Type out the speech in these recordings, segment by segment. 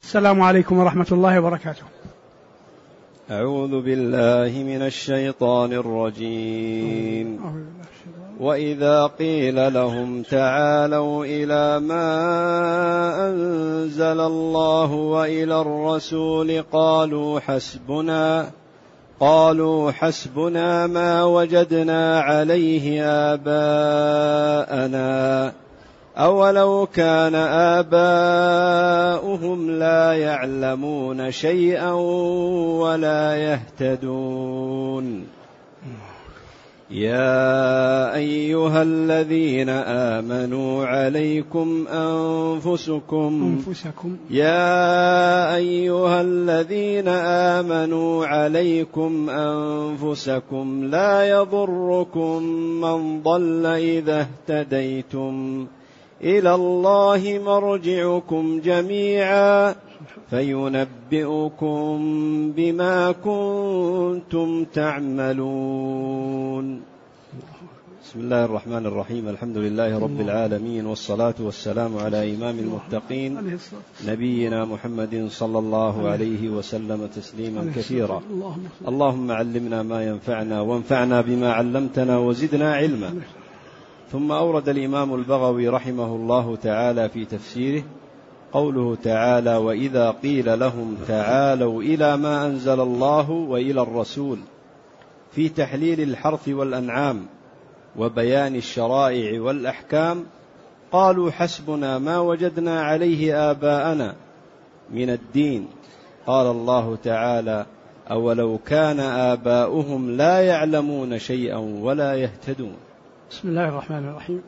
السلام عليكم ورحمة الله وبركاته. أعوذ بالله من الشيطان الرجيم. وإذا قيل لهم تعالوا إلى ما أنزل الله وإلى الرسول قالوا حسبنا ما وجدنا عليه آباءنا أولو كان آباؤهم لا يعلمون شيئا ولا يهتدون. يا أيها الذين آمنوا عليكم أنفسكم لا يضركم من ضل إذا اهتديتم إلى الله مرجعكم جميعا فينبئكم بما كنتم تعملون. بسم الله الرحمن الرحيم. الحمد لله رب العالمين، والصلاة والسلام على إمام المتقين نبينا محمد صلى الله عليه وسلم تسليما كثيرا. اللهم علمنا ما ينفعنا وانفعنا بما علمتنا وزدنا علما. ثم أورد الإمام البغوي رحمه الله تعالى في تفسيره قوله تعالى: وإذا قيل لهم تعالوا إلى ما أنزل الله وإلى الرسول، في تحليل الحرث والأنعام وبيان الشرائع والأحكام، قالوا حسبنا ما وجدنا عليه آباءنا من الدين. قال الله تعالى: أولو كان آباؤهم لا يعلمون شيئا ولا يهتدون. بسم الله الرحمن الرحيم.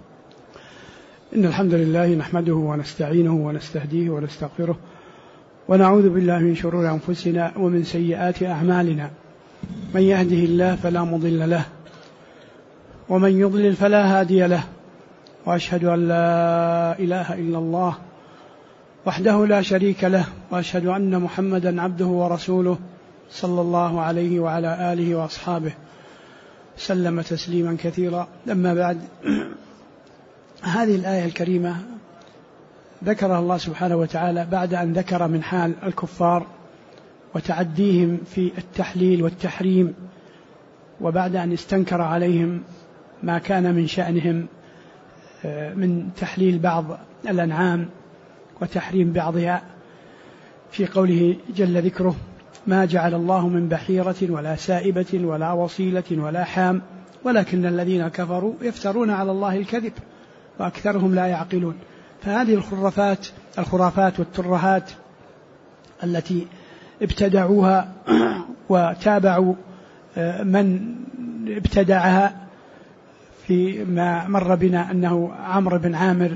إن الحمد لله نحمده ونستعينه ونستهديه ونستغفره، ونعوذ بالله من شرور أنفسنا ومن سيئات أعمالنا. من يهده الله فلا مضل له، ومن يضلل فلا هادي له، وأشهد أن لا إله إلا الله وحده لا شريك له، وأشهد أن محمدا عبده ورسوله صلى الله عليه وعلى آله وأصحابه سلم تسليما كثيرا. أما بعد، هذه الآية الكريمة ذكرها الله سبحانه وتعالى بعد أن ذكر من حال الكفار وتعديهم في التحليل والتحريم، وبعد أن استنكر عليهم ما كان من شأنهم من تحليل بعض الأنعام وتحريم بعضها، في قوله جل ذكره: ما جعل الله من بحيرة ولا سائبة ولا وصيلة ولا حام ولكن الذين كفروا يفترون على الله الكذب وأكثرهم لا يعقلون. فهذه الخرافات والترهات التي ابتدعوها وتابعوا من ابتدعها، فيما مر بنا أنه عمرو بن عامر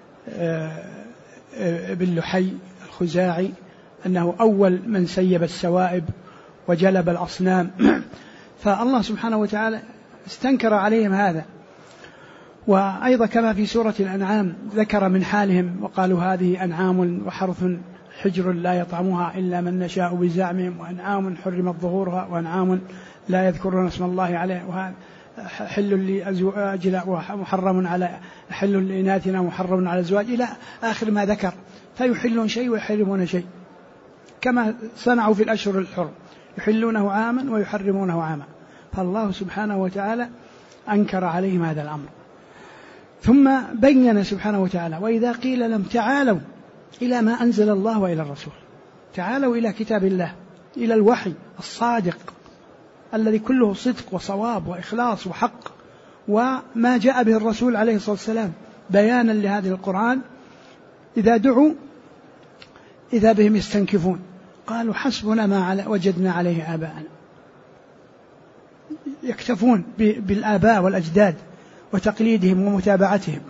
بن لحي الخزاعي أنه أول من سيب السوائب وجلب الأصنام، فالله سبحانه وتعالى استنكر عليهم هذا. وأيضا كما في سورة الأنعام ذكر من حالهم وقالوا هذه أنعام وحرث حجر لا يطعمها إلا من نشاء بزعمهم، وأنعام حرمت ظهورها وأنعام لا يذكرون اسم الله عليه، وهذا حل لأزواجنا ومحرم على حل لإناثنا ومحرم على الأزواج إلى آخر ما ذكر. فيحلون شيء ويحرمون شيء، كما صنعوا في الأشهر الحرم، يحلونه عاما ويحرمونه عاما. فالله سبحانه وتعالى أنكر عليهم هذا الأمر. ثم بين سبحانه وتعالى: وإذا قيل لهم تعالوا إلى ما أنزل الله وإلى الرسول، تعالوا إلى كتاب الله، إلى الوحي الصادق الذي كله صدق وصواب وإخلاص وحق، وما جاء به الرسول عليه الصلاة والسلام بيانا لهذا القرآن، إذا دعوا إذا بهم يستنكفون. قالوا حسبنا ما وجدنا عليه آباءنا، يكتفون بالآباء والأجداد وتقليدهم ومتابعتهم.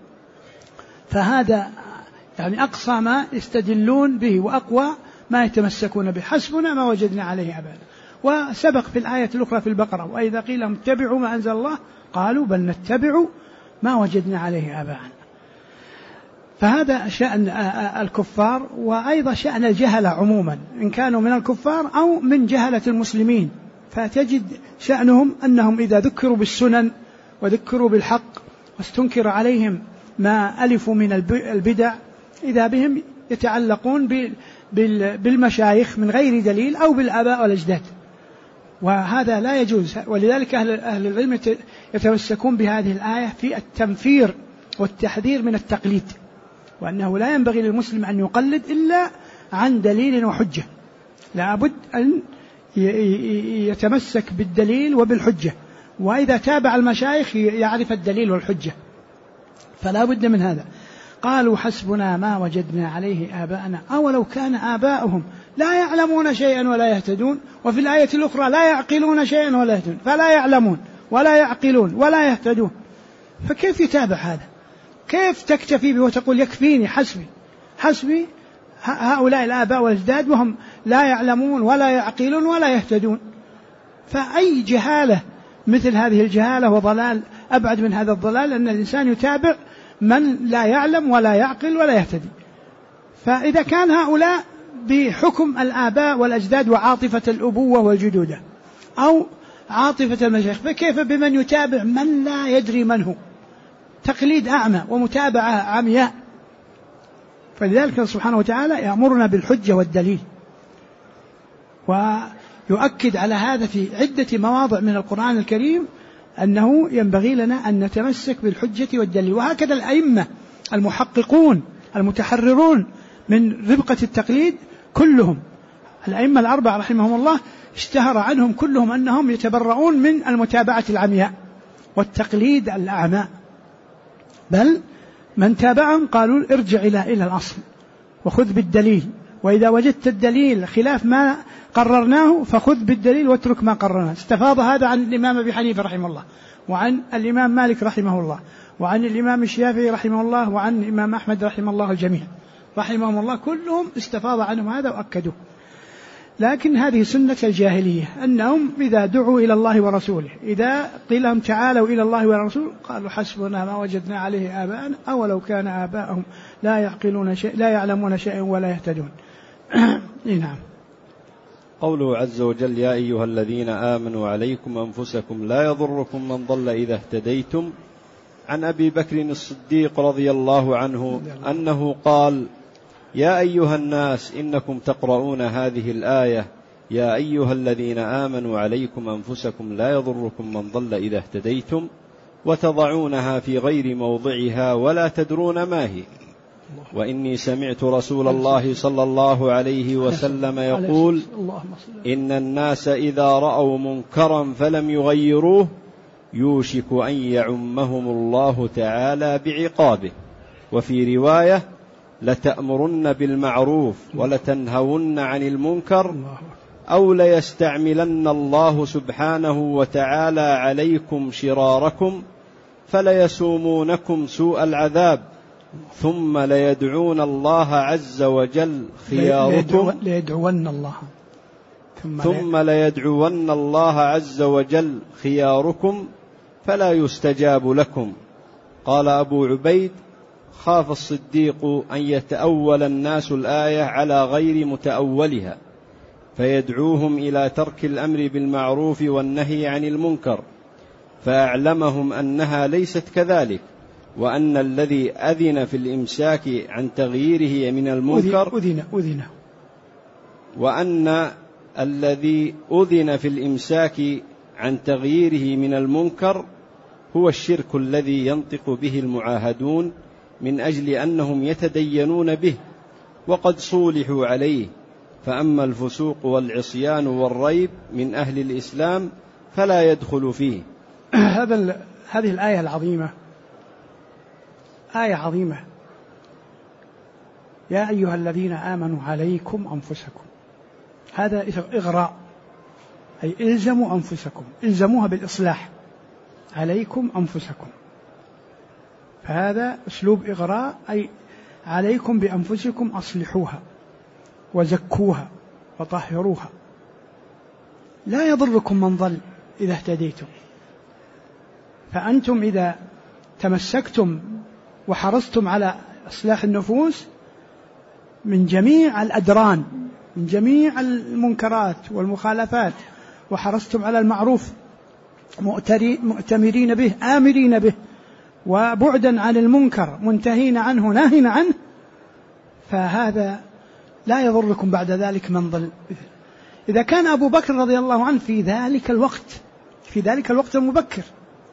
فهذا يعني أقصى ما يستدلون به وأقوى ما يتمسكون به، حسبنا ما وجدنا عليه آباءنا. وسبق في الآية الأخرى في البقرة: وإذا قيل لهم اتبعوا ما أنزل الله قالوا بل نتبع ما وجدنا عليه آباءنا. فهذا شأن الكفار، وأيضا شأن الجهلة عموما، إن كانوا من الكفار أو من جهلة المسلمين. فتجد شأنهم أنهم إذا ذكروا بالسنن وذكروا بالحق واستنكر عليهم ما ألفوا من البدع، إذا بهم يتعلقون بالمشايخ من غير دليل أو بالآباء والأجداد، وهذا لا يجوز. ولذلك أهل العلم يتمسكون بهذه الآية في التنفير والتحذير من التقليد، وأنه لا ينبغي للمسلم أن يقلد إلا عن دليل وحجة، لا بد أن يتمسك بالدليل وبالحجة، وإذا تابع المشايخ يعرف الدليل والحجة، فلا بد من هذا. قالوا حسبنا ما وجدنا عليه آباءنا أولو كان آباؤهم لا يعلمون شيئا ولا يهتدون، وفي الآية الأخرى لا يعقلون شيئا ولا يهتدون، فلا يعلمون ولا يعقلون ولا يهتدون، فكيف يتابع هذا؟ كيف تكتفي به وتقول يكفيني حسبي هؤلاء الآباء والأجداد وهم لا يعلمون ولا يعقلون ولا يهتدون؟ فأي جهالة مثل هذه الجهالة وضلال أبعد من هذا الضلال أن الإنسان يتابع من لا يعلم ولا يعقل ولا يهتدي. فإذا كان هؤلاء بحكم الآباء والأجداد وعاطفة الأبوة والجدودة أو عاطفة المشايخ، فكيف بمن يتابع من لا يدري من هو؟ تقليد أعمى ومتابعة عمياء. فلذلك سبحانه وتعالى يأمرنا بالحجة والدليل، ويؤكد على هذا في عدة مواضع من القرآن الكريم أنه ينبغي لنا أن نتمسك بالحجة والدليل. وهكذا الأئمة المحققون المتحررون من ربقة التقليد كلهم، الأئمة الأربعة رحمهم الله اشتهر عنهم كلهم أنهم يتبرؤون من المتابعة العمياء والتقليد الأعمى، بل من تابعهم قالوا ارجع إلى الأصل وخذ بالدليل، وإذا وجدت الدليل خلاف ما قررناه فخذ بالدليل واترك ما قررناه. استفاض هذا عن الإمام أبي حنيفة رحمه الله، وعن الإمام مالك رحمه الله، وعن الإمام الشافعي رحمه الله، وعن الإمام أحمد رحمه الله، الجميع رحمهم الله كلهم استفاض عنهم هذا وأكدوه. لكن هذه سنة الجاهلية، أنهم إذا دعوا إلى الله ورسوله، إذا قيل لهم تعالوا إلى الله ورسوله قالوا حسبنا ما وجدنا عليه آباءنا أولو كان آباءهم لا يعلمون شيئا ولا يهتدون. نعم. قوله عز وجل يا أيها الذين آمنوا عليكم أنفسكم لا يضركم من ضل إذا اهتديتم، عن أبي بكر الصديق رضي الله عنه أنه قال يا أيها الناس إنكم تقرؤون هذه الآية يا أيها الذين آمنوا عليكم أنفسكم لا يضركم من ضل إذا اهتديتم، وتضعونها في غير موضعها ولا تدرون ما هي، وإني سمعت رسول الله صلى الله عليه وسلم يقول إن الناس إذا رأوا منكرا فلم يغيروه يوشك أن يعمهم الله تعالى بعقابه. وفي رواية لتأمرن بالمعروف ولتنهون عن المنكر أو ليستعملن الله سبحانه وتعالى عليكم شراركم فليسومونكم سوء ليدعون الله عز وجل خياركم ثم ليدعون الله عز وجل خياركم فلا يستجاب لكم. قال أبو عبيد خاف الصديق أن يتأول الناس الآية على غير متأولها فيدعوهم إلى ترك الأمر بالمعروف والنهي عن المنكر، فأعلمهم أنها ليست كذلك، وأن الذي أذن في الإمساك عن تغييره من المنكر وأن الذي أذن في الإمساك عن تغييره من المنكر هو الشرك الذي ينطق به المعاهدون من أجل أنهم يتدينون به وقد صولحوا عليه، فأما الفسوق والعصيان والريب من أهل الإسلام فلا يدخل فيه. هذه الآية العظيمة آية عظيمة، يا أيها الذين آمنوا عليكم أنفسكم، هذا إغراء، أي إلزموا أنفسكم، إلزموها بالإصلاح، عليكم أنفسكم، فهذا أسلوب إغراء، أي عليكم بأنفسكم أصلحوها وزكوها وطهروها، لا يضركم من ضل إذا اهتديتم. فأنتم إذا تمسكتم وحرصتم على إصلاح النفوس من جميع الأدران، من جميع المنكرات والمخالفات، وحرصتم على المعروف مؤتمرين به آمرين به، وبعدا عن المنكر منتهين عنه ناهين عنه، فهذا لا يضركم بعد ذلك من ضل. إذا كان أبو بكر رضي الله عنه في ذلك الوقت المبكر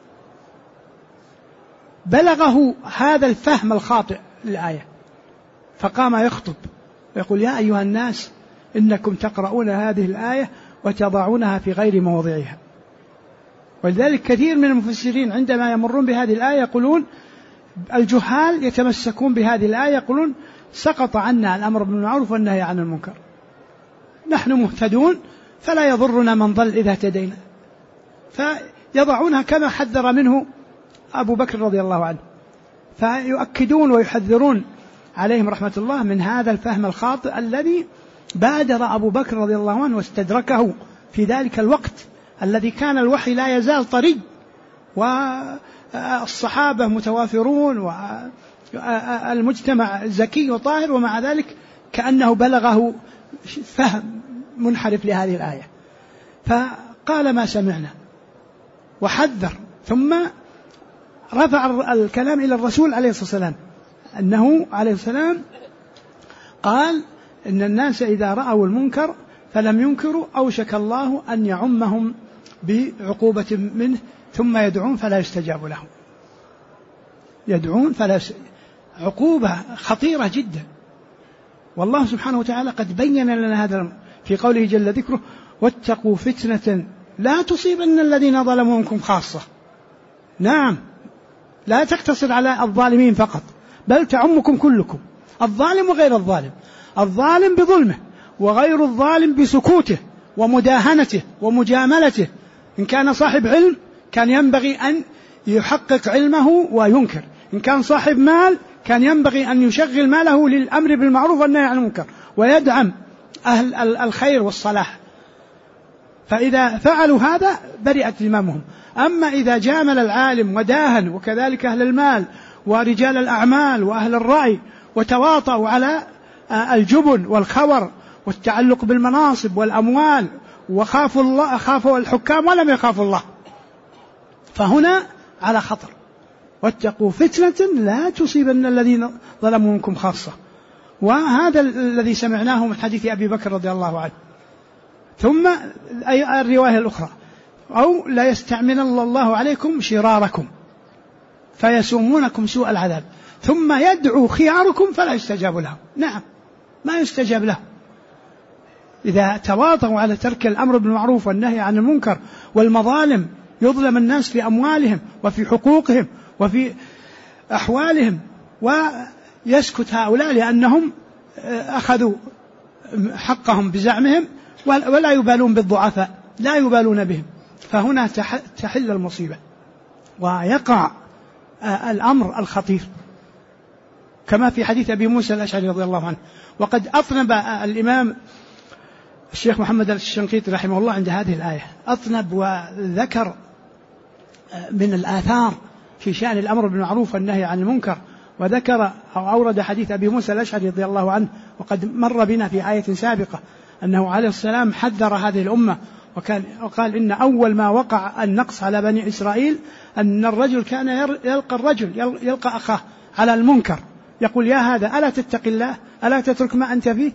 بلغه هذا الفهم الخاطئ للآية، فقام يخطب ويقول: يا أيها الناس إنكم تقرؤون هذه الآية وتضعونها في غير مواضعها. ولذلك كثير من المفسرين عندما يمرون بهذه الآية يقولون، الجهال يتمسكون بهذه الآية يقولون: سقط عنا الأمر بالمعروف والنهي عن المنكر، نحن مهتدون فلا يضرنا من ضل إذا اهتدينا، فيضعونها كما حذر منه أبو بكر رضي الله عنه، فيؤكدون ويحذرون عليهم رحمة الله من هذا الفهم الخاطئ الذي بادر أبو بكر رضي الله عنه واستدركه في ذلك الوقت الذي كان الوحي لا يزال طري والصحابة متوافرون والمجتمع زكي وطاهر، ومع ذلك كأنه بلغه فهم منحرف لهذه الآية، فقال: ما سمعنا، وحذر. ثم رفع الكلام إلى الرسول عليه الصلاة والسلام، أنه عليه السلام قال: إن الناس إذا رأوا المنكر فلم ينكروا أوشك الله أن يعمهم بعقوبة منه، ثم يدعون فلا يستجاب لهم. عقوبة خطيرة جدا، والله سبحانه وتعالى قد بين لنا هذا في قوله جل ذكره: واتقوا فتنة لا تصيبن الذين ظلموا منكم خاصة. نعم، لا تقتصر على الظالمين فقط، بل تعمكم كلكم، الظالم وغير الظالم، الظالم بظلمه وغير الظالم بسكوته ومداهنته ومجاملته. إن كان صاحب علم كان ينبغي أن يحقق علمه وينكر، إن كان صاحب مال كان ينبغي أن يشغل ماله للأمر بالمعروف والنهي عن المنكر ويدعم أهل الخير والصلاح، فإذا فعلوا هذا برئت ذممهم. أما إذا جامل العالم وداهن، وكذلك أهل المال ورجال الأعمال وأهل الرأي، وتواطؤوا على الجبن والخور والتعلق بالمناصب والأموال، وخافوا الله، خافوا الحكام ولم يخافوا الله، فهنا على خطر. واتقوا فتنة لا تصيبن الذين ظلموا منكم خاصة. وهذا الذي سمعناه من حديث أبي بكر رضي الله عنه. ثم الرواية الأخرى: أو لا يستعمل الله عليكم شراركم فيسومونكم سوء العذاب ثم يدعو خياركم فلا يستجاب لهم. نعم، ما يستجاب لهم. إذا تواطؤوا على ترك الأمر بالمعروف والنهي عن المنكر والمظالم، يظلم الناس في أموالهم وفي حقوقهم وفي أحوالهم، ويسكت هؤلاء لأنهم أخذوا حقهم بزعمهم ولا يبالون بالضعفاء، لا يبالون بهم، فهنا تحل المصيبة ويقع الأمر الخطير، كما في حديث أبي موسى الأشعري رضي الله عنه. وقد أطنب الإمام الشيخ محمد الشنقيطي رحمه الله عند هذه الآية، أطنب وذكر من الآثار في شأن الأمر بالمعروف والنهي عن المنكر، وذكر أو أورد حديث أبي موسى الأشعري رضي الله عنه، وقد مر بنا في آية سابقة أنه عليه السلام حذر هذه الأمة وقال: إن أول ما وقع النقص على بني إسرائيل أن الرجل كان يلقى أخاه على المنكر يقول: يا هذا ألا تتق الله، ألا تترك ما أنت فيه،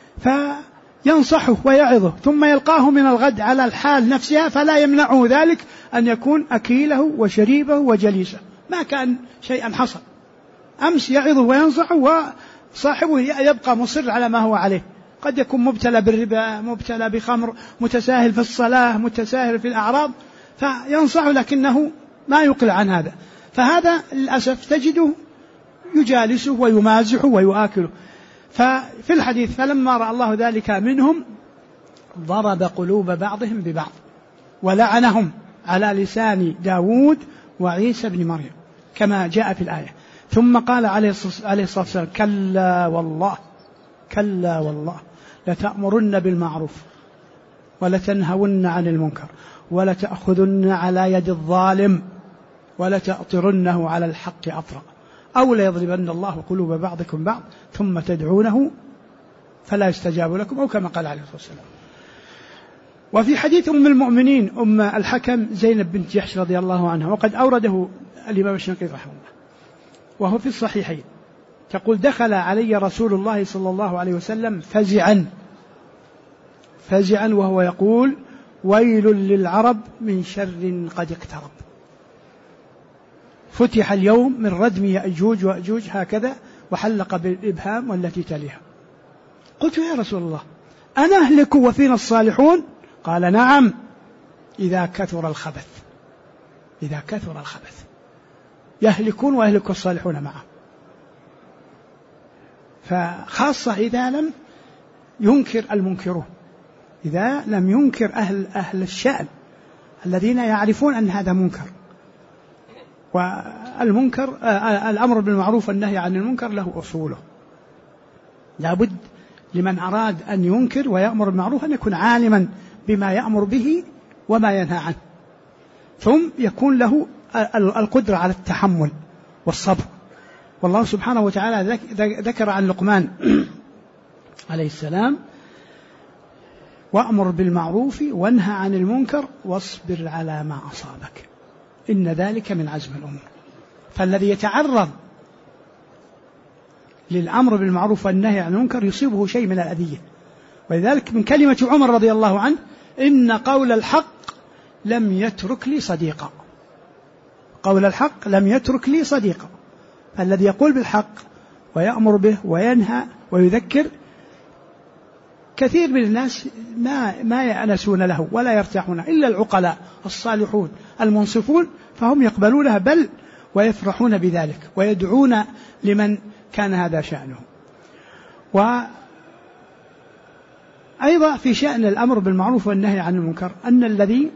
فينصحه ويعظه، ثم يلقاه من الغد على الحال نفسها فلا يمنعه ذلك أن يكون أكيله وشريبه وجليسه، ما كان شيئا حصل. أمس يعظه وينصحه وصاحبه يبقى مصر على ما هو عليه، قد يكون مبتلى بالربا، مبتلى بخمر، متساهل في الصلاة، متساهل في الأعراض، فينصحه لكنه ما يقل عن هذا، فهذا للأسف تجده يجالسه ويمازحه ويؤكله. ففي الحديث: فلما رأى الله ذلك منهم ضرب قلوب بعضهم ببعض ولعنهم على لسان داود وعيسى بن مريم كما جاء في الآية. ثم قال عليه الصلاة والسلام: كلا والله لتأمرن بالمعروف ولتنهون عن المنكر ولتأخذن على يد الظالم ولتأطرنه على الحق أطرا أو ليضربن الله قلوب بعضكم بعض ثم تدعونه فلا يستجاب لكم، أو كما قال عليه الصلاة والسلام. وفي حديث أم المؤمنين أم الحكم زينب بنت جحش رضي الله عنها، وقد أورده الإمام الشنقيطي رحمه الله، وهو في الصحيحين، تقول دخل علي رسول الله صلى الله عليه وسلم فزعا وهو يقول ويل للعرب من شر قد اقترب، فتح اليوم من ردم يأجوج وأجوج هكذا وحلق بالإبهام والتي تليها. قلت يا رسول الله أنهلك وفينا الصالحون؟ قال نعم إذا كثر الخبث يهلكون ويهلك الصالحون معه. فخاصة إذا لم ينكر المنكرون، إذا لم ينكر أهل الشأن الذين يعرفون أن هذا منكر. والمنكر الأمر بالمعروف والنهي عن المنكر له أصوله، لابد لمن أراد أن ينكر ويأمر بالمعروف أن يكون عالما بما يأمر به وما ينهى عنه، ثم يكون له القدرة على التحمل والصبر. والله سبحانه وتعالى ذكر عن لقمان عليه السلام وأمر بالمعروف وانهى عن المنكر واصبر على ما أصابك إن ذلك من عزم الأمور. فالذي يتعرض للأمر بالمعروف والنهي عن المنكر يصيبه شيء من الأذية. ولذلك من كلمة عمر رضي الله عنه إن قول الحق لم يترك لي صديقا، قول الحق لم يترك لي صديقا. الذي يقول بالحق ويأمر به وينهى ويذكر كثير من الناس ما يأنسون له ولا يرتاحون، إلا العقلاء الصالحون المنصفون فهم يقبلونها بل ويفرحون بذلك ويدعون لمن كان هذا شأنه. وأيضا في شأن الأمر بالمعروف والنهي عن المنكر أن الذي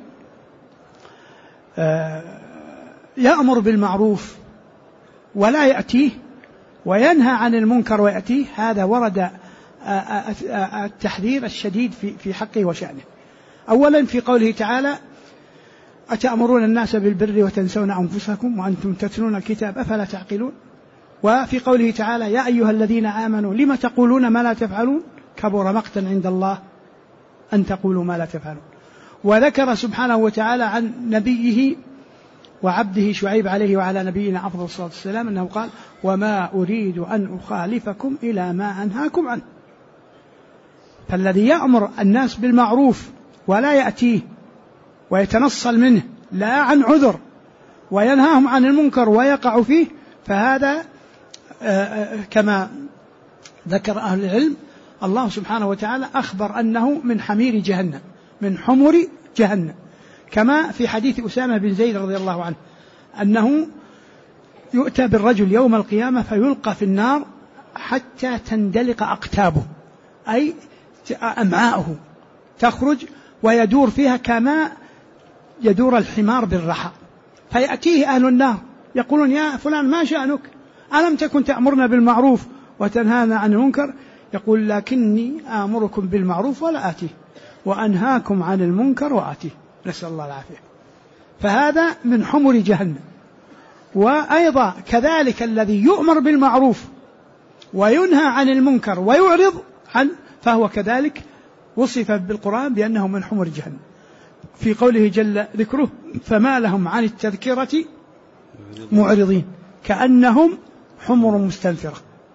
يأمر بالمعروف ولا يأتيه وينهى عن المنكر ويأتيه، هذا ورد التحذير الشديد في حقه وشأنه. أولا في قوله تعالى أتأمرون الناس بالبر وتنسون أنفسكم وأنتم تتلون الكتاب أفلا تعقلون. وفي قوله تعالى يا أيها الذين آمنوا لم تقولون ما لا تفعلون كبر مقتا عند الله أن تقولوا ما لا تفعلون. وذكر سبحانه وتعالى عن نبيه وعبده شعيب عليه وعلى نبينا أفضل الصلاة والسلام أنه قال وما أريد أن أخالفكم إلى ما أنهاكم عنه. فالذي يأمر الناس بالمعروف ولا يأتيه ويتنصل منه لا عن عذر وينهاهم عن المنكر ويقع فيه، فهذا كما ذكر أهل العلم الله سبحانه وتعالى أخبر أنه من حمير جهنم، من حمر جهنم، كما في حديث أسامة بن زيد رضي الله عنه أنه يؤتى بالرجل يوم القيامة فيلقى في النار حتى تندلق أقتابه، أي أمعاؤه تخرج ويدور فيها كما يدور الحمار بالرحى. فيأتيه أهل النار يقولون يا فلان ما شأنك ألم تكن تأمرنا بالمعروف وتنهانا عن المنكر؟ يقول لكني آمركم بالمعروف ولا آتيه وأنهاكم عن المنكر وآتيه، نسأل الله العافية. فهذا من حمر جهنم. وأيضا كذلك الذي يؤمر بالمعروف وينهى عن المنكر ويعرض عنه فهو كذلك وصف بالقرآن بأنه من حمر جهنم في قوله جل ذكره فما لهم عن التذكرة معرضين كأنهم حمر مستنفرة.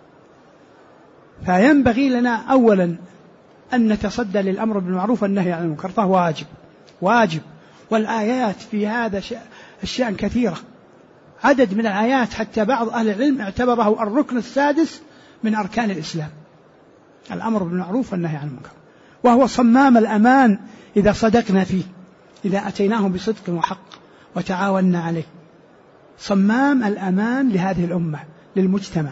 فينبغي لنا أولا أن نتصدى للأمر بالمعروف والنهي عن المنكر، فهو واجب. والآيات في هذا الشأن كثيرة، عدد من الآيات حتى بعض أهل العلم اعتبره الركن السادس من أركان الإسلام، الأمر بالمعروف والنهي عن المنكر، وهو صمام الأمان إذا صدقنا فيه، إذا أتيناه بصدق وحق وتعاوننا عليه، صمام الأمان لهذه الأمة للمجتمع.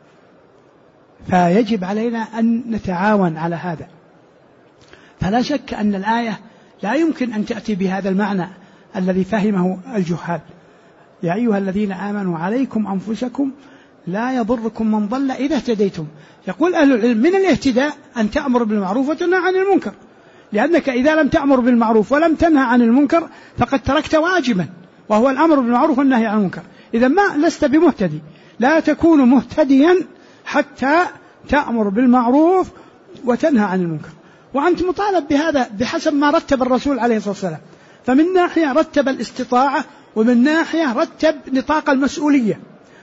فيجب علينا أن نتعاون على هذا. فلا شك أن الآية لا يمكن أن تأتي بهذا المعنى الذي فهمه الجهال. يا أيها الذين آمنوا عليكم أنفسكم لا يضركم من ضل إذا اهتديتم. يقول أهل العلم من الاهتداء أن تأمر بالمعروف وتنهى عن المنكر، لأنك إذا لم تأمر بالمعروف ولم تنهى عن المنكر فقد تركت واجبا وهو الأمر بالمعروف والنهي عن المنكر. إذا ما لست بمهتدي، لا تكون مهتديا حتى تأمر بالمعروف وتنهى عن المنكر. وأنت مطالب بهذا بحسب ما رتب الرسول عليه الصلاة والسلام. فمن ناحية رتب الاستطاعة ومن ناحية رتب نطاق المسؤولية.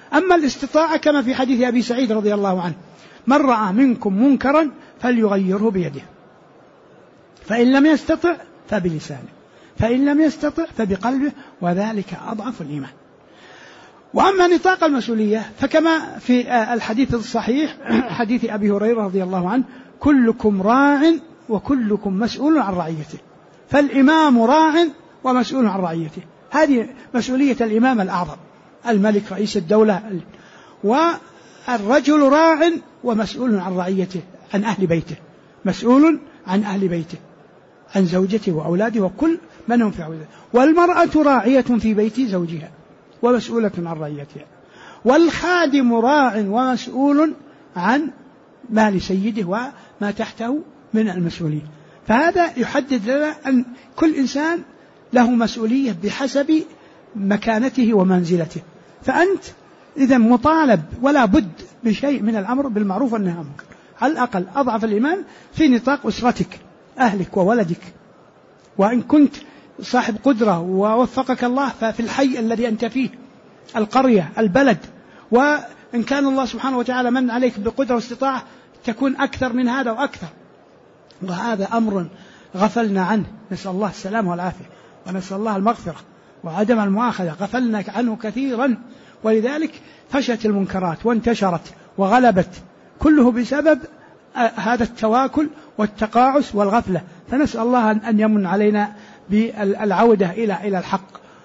أما الاستطاعة كما في حديث أبي سعيد رضي الله عنه: من رأى منكم منكرا فليغيره بيده، فإن لم يستطع فبلسانه، فإن لم يستطع فبقلبه، وذلك أضعف الإيمان. وأما نطاق المسؤولية فكما في الحديث الصحيح حديث أبي هريرة رضي الله عنه: كلكم راع وكلكم مسؤول عن رعيته. فالإمام راع ومسؤول عن رعيته، هذه مسؤولية الإمام الأعظم الملك رئيس الدولة. والرجل راع ومسؤول عن رعيته، عن أهل بيته، مسؤول عن أهل بيته، عن زوجته وأولاده وكل من هم في عوده. والمرأة راعية في بيت زوجها ومسؤولة عن رعيتها. والخادم راع ومسؤول عن مال سيده وما تحته من المسؤولية. فهذا يحدد لنا أن كل إنسان له مسؤولية بحسب مكانته ومنزلته. فأنت إذا مطالب ولا بد بشيء من الأمر بالمعروف والنهي عن المنكر، على الأقل أضعف الإيمان في نطاق أسرتك، أهلك وولدك. وإن كنت صاحب قدرة ووفقك الله ففي الحي الذي أنت فيه، القرية، البلد. وإن كان الله سبحانه وتعالى من عليك بقدرة واستطاعة تكون أكثر من هذا وأكثر. وهذا أمر غفلنا عنه، نسأل الله السلامة والعافية، ونسأل الله المغفرة وعدم المؤاخذة، غفلنا عنه كثيرا. ولذلك فشت المنكرات وانتشرت وغلبت، كله بسبب هذا التواكل والتقاعس والغفلة. فنسأل الله أن يمن علينا بالعودة إلى الحق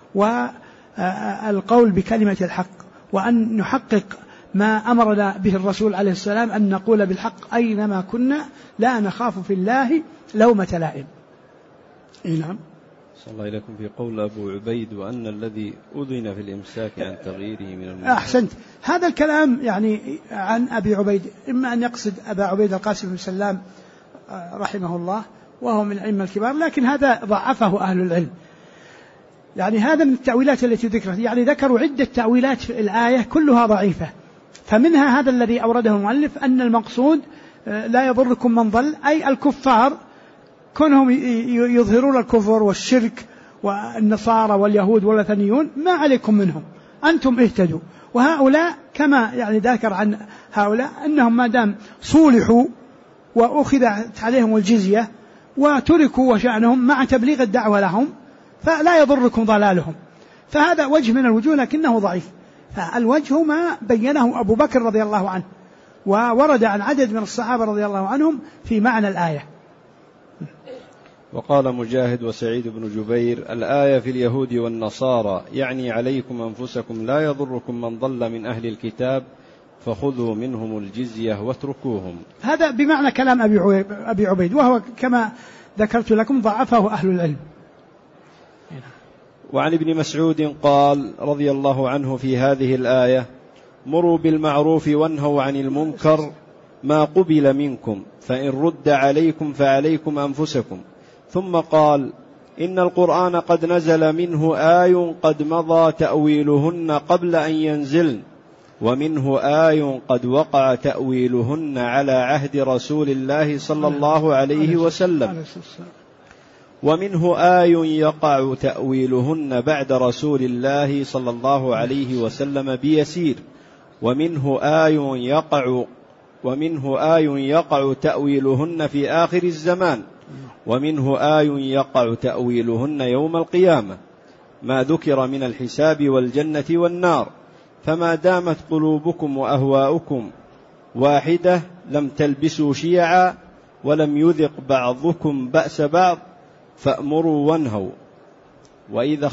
والقول بكلمة الحق، وأن نحقق ما أمرنا به الرسول عليه السلام، أن نقول بالحق أينما كنا لا نخاف في الله لومة لائم. نعم. صلى الله إليكم في قول أبو عبيد: وأن الذي أذن في الإمساك عن تغييره من المنكر. أحسنت. هذا الكلام يعني عن أبي عبيد، إما أن يقصد أبا عبيد القاسم بن سلام رحمه الله وهو من الأئمة الكبار، لكن هذا ضعفه أهل العلم. يعني هذا من التأويلات التي ذكرت، يعني ذكروا عدة تأويلات في الآية كلها ضعيفة. فمنها هذا الذي أورده المؤلف، أن المقصود لا يضركم من ضل، أي الكفار كونهم يظهرون الكفر والشرك والنصارى واليهود والوثنيون ما عليكم منهم، أنتم اهتدوا. وهؤلاء كما يعني ذكر عن هؤلاء أنهم ما دام صولحوا وأخذت عليهم الجزية وتركوا وشأنهم مع تبليغ الدعوة لهم فلا يضركم ضلالهم. فهذا وجه من الوجوه لكنه ضعيف. فالوجه ما بينه أبو بكر رضي الله عنه، وورد عن عدد من الصحابة رضي الله عنهم في معنى الآية. وقال مجاهد وسعيد بن جبير: الآية في اليهود والنصارى يعني عليكم أنفسكم لا يضركم من ضل من أهل الكتاب فخذوا منهم الجزية واتركوهم. هذا بمعنى كلام أبي عبيد، وهو كما ذكرت لكم ضعفه أهل العلم. وعن ابن مسعود قال رضي الله عنه في هذه الآية: مروا بالمعروف وانهوا عن المنكر ما قبل منكم، فإن رد عليكم فعليكم أنفسكم. ثم قال: إن القرآن قد نزل منه آي قد مضى تأويلهن قبل أن ينزلن، ومنه آي قد وقع تأويلهن على عهد رسول الله صلى الله عليه وسلم، ومنه آي يقع تأويلهن بعد رسول الله صلى الله عليه وسلم بيسير، ومنه آي يقع تأويلهن في آخر الزمان، ومنه آي يقع تأويلهن يوم القيامة، ما ذكر من الحساب والجنة والنار. فما دامت قلوبكم وأهواؤكم واحدة لم تلبسوا شيعا ولم يذق بعضكم بأس بعض، فأمروا وانهوا. وإذا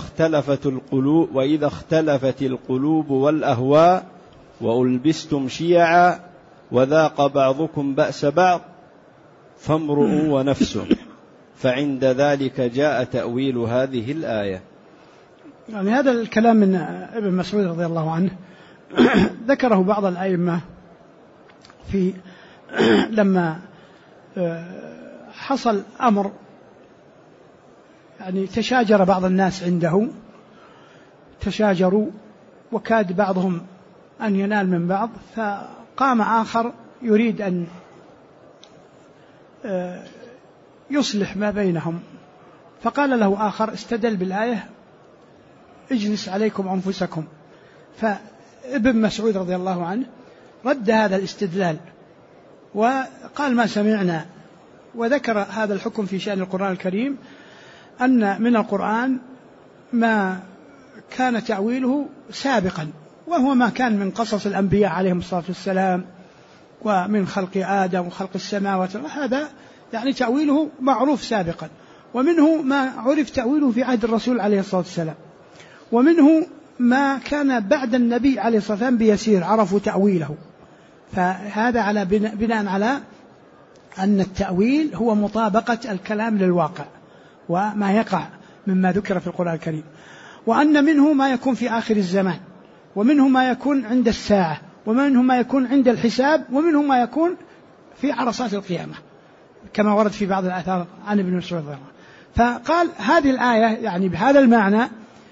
اختلفت القلوب والأهواء وألبستم شيعا وذاق بعضكم بأس بعض فامرؤوا ونفسه، فعند ذلك جاء تأويل هذه الآية. يعني هذا الكلام من ابن مسعود رضي الله عنه ذكره بعض الأئمة في لما حصل أمر، يعني تشاجر بعض الناس عنده، تشاجروا وكاد بعضهم أن ينال من بعض، فقام آخر يريد أن يصلح ما بينهم، فقال له آخر استدل بالآية: اجلس عليكم أنفسكم. ابن مسعود رضي الله عنه رد هذا الاستدلال وقال ما سمعنا، وذكر هذا الحكم في شأن القرآن الكريم، أن من القرآن ما كان تأويله سابقا، وهو ما كان من قصص الأنبياء عليهم الصلاة والسلام، ومن خلق آدم وخلق السماوات، هذا يعني تأويله معروف سابقا، ومنه ما عرف تأويله في عهد الرسول عليه الصلاة والسلام، ومنه ما كان بعد النبي عليه الصلاة والسلام بيسير عرفوا تأويله. فهذا على بناء على أن التأويل هو مطابقة الكلام للواقع وما يقع مما ذكر في القرآن الكريم، وأن منه ما يكون في آخر الزمان، ومنه ما يكون عند الساعة، ومنه ما يكون عند الحساب، ومنه ما يكون في عرصات القيامة كما ورد في بعض الآثار عن ابن مسعود. فقال هذه الآية يعني بهذا المعنى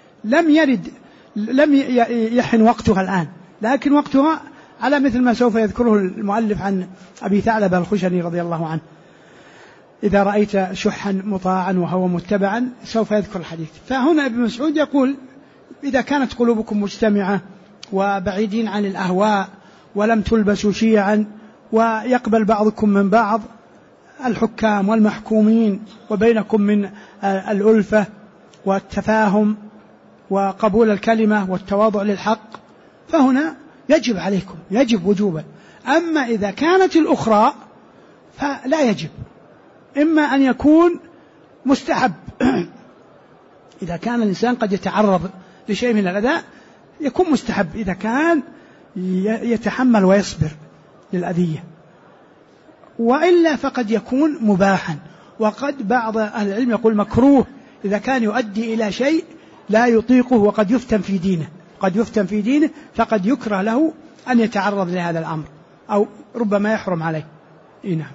لم يحن وقتها الآن، لكن وقتها على مثل ما سوف يذكره المؤلف عن أبي ثعلبة الخشني رضي الله عنه، إذا رأيت شحا مطاعا وهو متبعا، سوف يذكر الحديث. فهنا ابن مسعود يقول إذا كانت قلوبكم مجتمعة وبعيدين عن الأهواء ولم تلبسوا شيعا، ويقبل بعضكم من بعض الحكام والمحكومين، وبينكم من الألفة والتفاهم وقبول الكلمة والتواضع للحق، فهنا يجب عليكم، يجب وجوبا. أما إذا كانت الأخرى فلا يجب، إما أن يكون مستحب إذا كان الإنسان قد يتعرض لشيء من الأذى يكون مستحب، إذا كان يتحمل ويصبر للأذية، وإلا فقد يكون مباحا. وقد بعض أهل العلم يقول مكروه إذا كان يؤدي إلى شيء لا يطيقه وقد يفتن في دينه، قد يفتن في دينه فقد يكره له أن يتعرض لهذا الأمر، أو ربما يحرم عليه. نعم.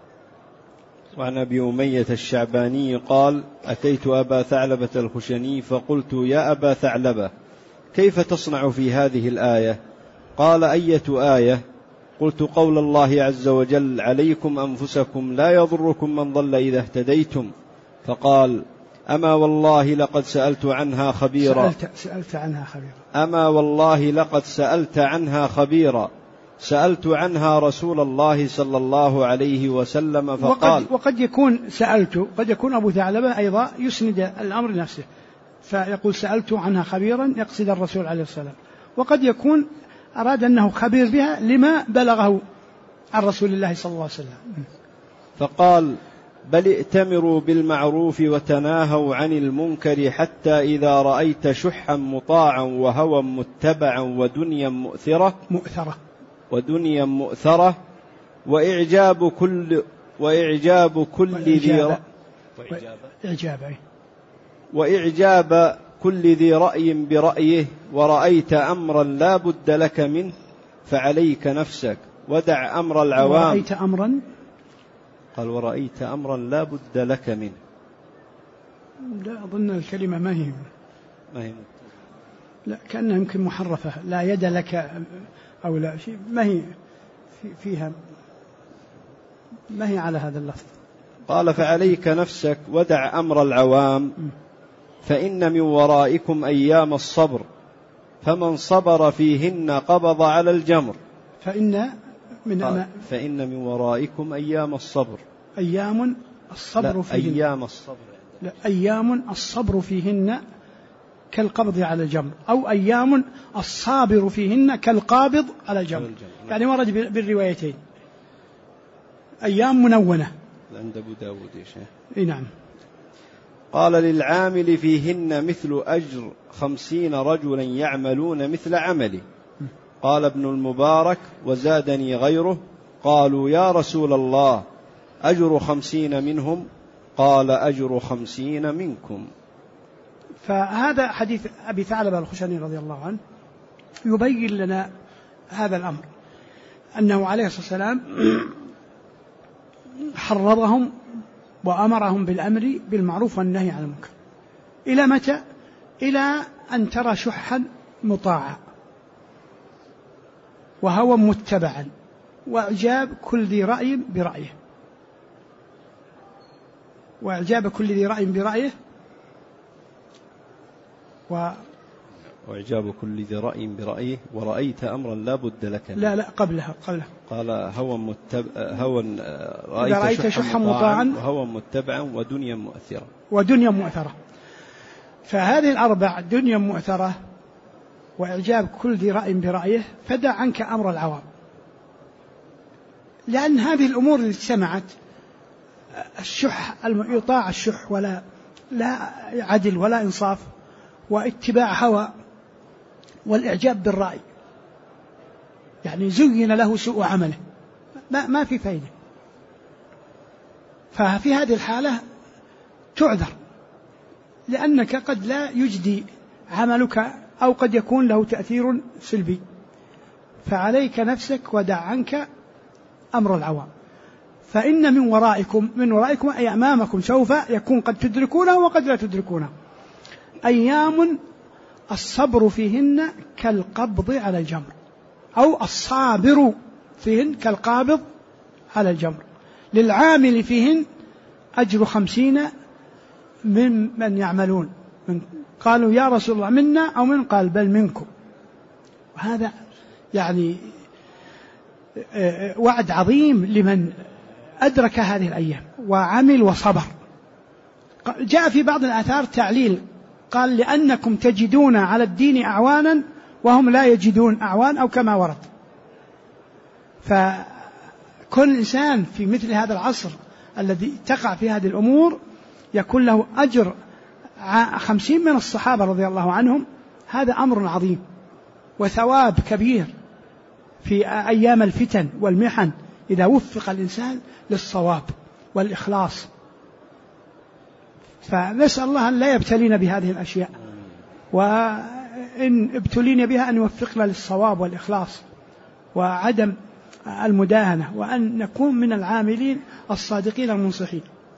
وعن أبي أمية الشعباني قال: أتيت أبا ثعلبة الخشني فقلت: يا أبا ثعلبة، كيف تصنع في هذه الآية؟ قال: أية آية؟ قلت: قول الله عز وجل: عليكم أنفسكم لا يضركم من ضل إذا اهتديتم. فقال: أما والله لقد سألت عنها خبيرا. سألت عنها خبيرا. أما والله لقد سألت عنها خبيرا، سألت عنها رسول الله صلى الله عليه وسلم فقال. وقد يكون سألت، قد يكون أبو ثعلبة أيضا يسند الأمر نفسه، فيقول سألت عنها خبيرا يقصد الرسول عليه السلام، وقد يكون أراد أنه خبير بها لما بلغه عن رسول الله صلى الله عليه وسلم. فقال: بل ائتمروا بالمعروف وتناهوا عن المنكر، حتى إذا رأيت شحا مطاعا وهوى متبعا ودنيا مؤثرة وإعجاب كل ذي رأي برأيه، ورأيت أمرا لا بد لك منه فعليك نفسك ودع أمر العوام. ورأيت أمرا، قال: ورأيت أمرا لا بد لك منه. لا أظن الكلمة ما هي لا، كأنها يمكن محرفة، لا يد لك أو لا شيء، ما هي فيها، ما هي على هذا اللفظ. قال: فعليك نفسك ودع أمر العوام، فإن من ورائكم أيام الصبر، فمن صبر فيهن قبض على الجمر. فإن من ورائكم أيام الصبر. أيام الصبر فيهن. أيام الصبر. لا، أيام الصبر فيهن كالقبض على الجمر، أو أيام الصابر فيهن كالقابض على الجمر. يعني ورد بالروايتين أيام منونة عند أبو داود يا شيخ. نعم. قال: للعامل فيهن مثل أجر 50 رجلا يعملون مثل عملي. قال ابن المبارك: وزادني غيره، قالوا: يا رسول الله، أجر 50 منهم؟ قال: أجر 50 منكم. فهذا حديث أبي ثعلبة الخشني رضي الله عنه يبين لنا هذا الأمر، أنه عليه الصلاة والسلام حرضهم وأمرهم بالأمر بالمعروف والنهي عن المنكر. إلى متى؟ إلى أن ترى شحا مطاعا وهوى متبعا وإعجاب كل ذي رأي برأيه وإعجاب كل ذي رأي برأيه ورأيت أمرا لا بد لك. لا قبلها قال هوى رأيت شحا مطاعا وهوى متبعا ودنيا مؤثرة. فهذه الأربع: دنيا مؤثرة، وإعجاب كل ذي رأي برأيه، فدع عنك أمر العوام. لأن هذه الأمور اللي اجتمعت، الشح، يطاع الشح ولا عدل ولا إنصاف، واتباع هوى، والإعجاب بالرأي، يعني زين له سوء عمله، ما في فايدة. ففي هذه الحالة تعذر، لأنك قد لا يجدي عملك، أو قد يكون له تأثير سلبي، فعليك نفسك ودع عنك أمر العوام. فإن من ورائكم أي أمامكم سوف يكون قد تدركونه وقد لا تدركونه أيام الصبر فيهن كالقبض على الجمر، أو الصابر فيهن كالقابض على الجمر، للعامل فيهن أجر 50 من يعملون. قالوا يا رسول الله منا أو من؟ قال بل منكم. وهذا يعني وعد عظيم لمن أدرك هذه الأيام وعمل وصبر. جاء في بعض الآثار تعليل، قال لأنكم تجدون على الدين أعوانا وهم لا يجدون أعوان، أو كما ورد. فكل إنسان في مثل هذا العصر الذي تقع في هذه الأمور يكون له أجر 50 من الصحابة رضي الله عنهم. هذا أمر عظيم وثواب كبير في أيام الفتن والمحن، إذا وفق الإنسان للصواب والإخلاص. فنسأل الله أن لا يبتلينا بهذه الأشياء، وإن ابتلينا بها أن يوفقنا للصواب والإخلاص وعدم المداهنة، وأن نكون من العاملين الصادقين المنصحين.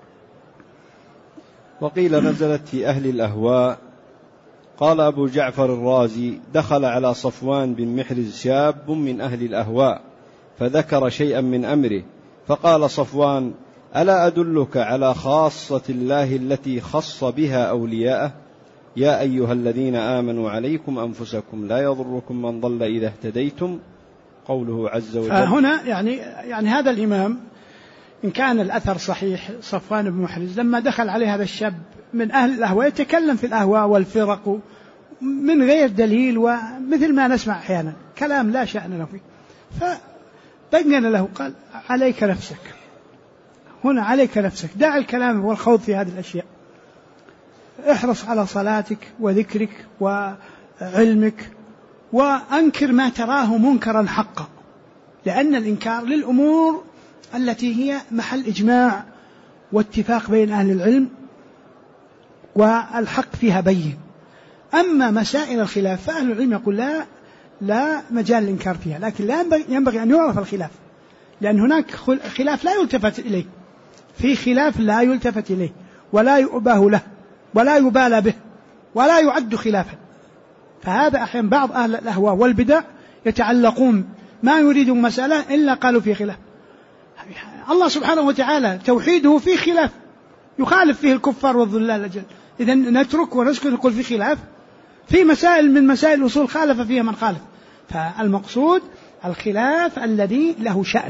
وقيل نزلت في أهل الأهواء. قال أبو جعفر الرازي: دخل على صفوان بن محرز شاب من أهل الأهواء فذكر شيئا من أمره، فقال صفوان: ألا أدلك على خاصة الله التي خص بها أولياءه؟ يا أيها الذين آمنوا عليكم أنفسكم لا يضركم من ضل إذا اهتديتم. قوله عز وجل. هنا يعني هذا الإمام، إن كان الأثر صحيح، صفوان بن محرز لما دخل عليه هذا الشاب من أهل الأهواء يتكلم في الأهواء والفرق من غير دليل، ومثل ما نسمع أحيانا كلام لا شأن له فيه، فبين له قال: عليك نفسك، هنا عليك نفسك، دع الكلام والخوض في هذه الأشياء، احرص على صلاتك وذكرك وعلمك، وأنكر ما تراه منكرا حقا، لأن الإنكار للأمور التي هي محل إجماع واتفاق بين أهل العلم والحق فيها بين. أما مسائل الخلاف فأهل العلم يقول لا مجال الإنكار فيها، لكن لا ينبغي أن يعرف الخلاف، لأن هناك خلاف لا يلتفت إليه، في خلاف لا يلتفت إليه ولا يؤبه له ولا يبالى به ولا يعد خلافا. فهذا أحيانا بعض أهل الأهواء والبدع يتعلقون ما يريدون مسألة إلا قالوا في خلاف. الله سبحانه وتعالى توحيده في خلاف يخالف فيه الكفار والضلال، إذن نترك ونسكت نقول في خلاف؟ في مسائل من مسائل الأصول خالف فيها من خالف. فالمقصود الخلاف الذي له شأن